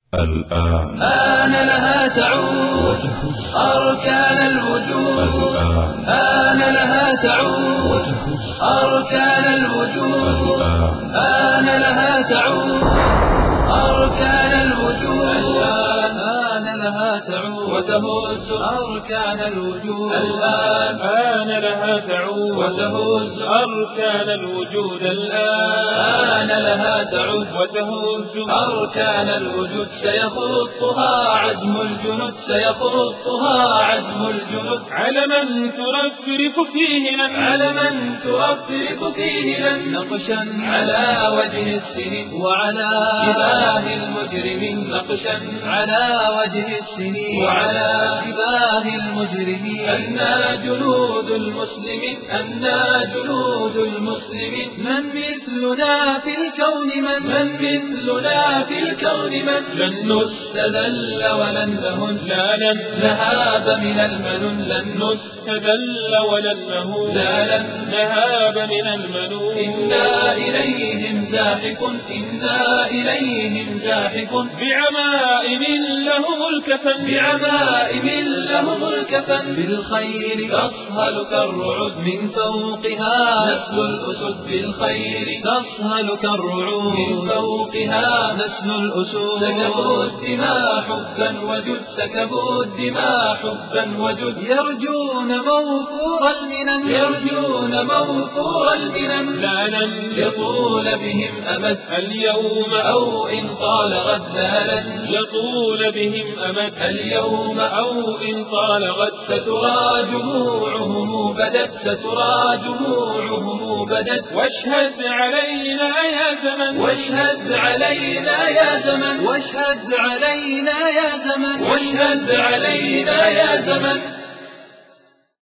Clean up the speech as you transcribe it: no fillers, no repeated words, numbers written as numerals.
الآن آن لها تعود أركان الوجود. آن لها تعود أركان الوجود. آن لها تعود أركان الوجود. الآن آن لها تعود وتهز أركان الوجود. الآن آن لها تعود وتهز أركان الوجود. الآن آن لها تعود وتهز أركان الوجود. سيخطها عزم الجنود. سيخطها عزم الجنود. علما ترفرف فيه لن علما ترفرف فيه لن نقشا على وجه السنين وعلى جباه المجرمين. نقشا على وجه السنين وعلى جباه المجرمين. أنا جنود المسلمين. أنا جنود المسلمين. من مثلنا في الكون من مثلنا في الكون لن نستذل ولن نهن. لا لن نهاب من المنون. لن نستذل ولن نهون. لا لن نهاب من المنون. إنا إليهم زاحف. إنا إليهم زاحف بعمائم لهم الكفن. بعمائم لهم الكفن. بالخير تصهل كالرعود من فوقها نسل الأسد. بالخير تصهل كالرعود من فوقها نسل الأسود. سكبوا الدماء حبا وجد. سكبوا الدماء حبا وجد. يرجون موفور المنن. يرجون موفور المنن. لا لن يطول بهم أمد اليوم أو إن طال غد. لا لن يطول بهم أمد اليوم أو إن طال غد. سترى جموعهم بدت. سترى جموعهم بدت. واشهد علينا يا زمن. واشهد علينا يا زمن. واشهد علينا يا زمن. واشهد علينا يا زمن.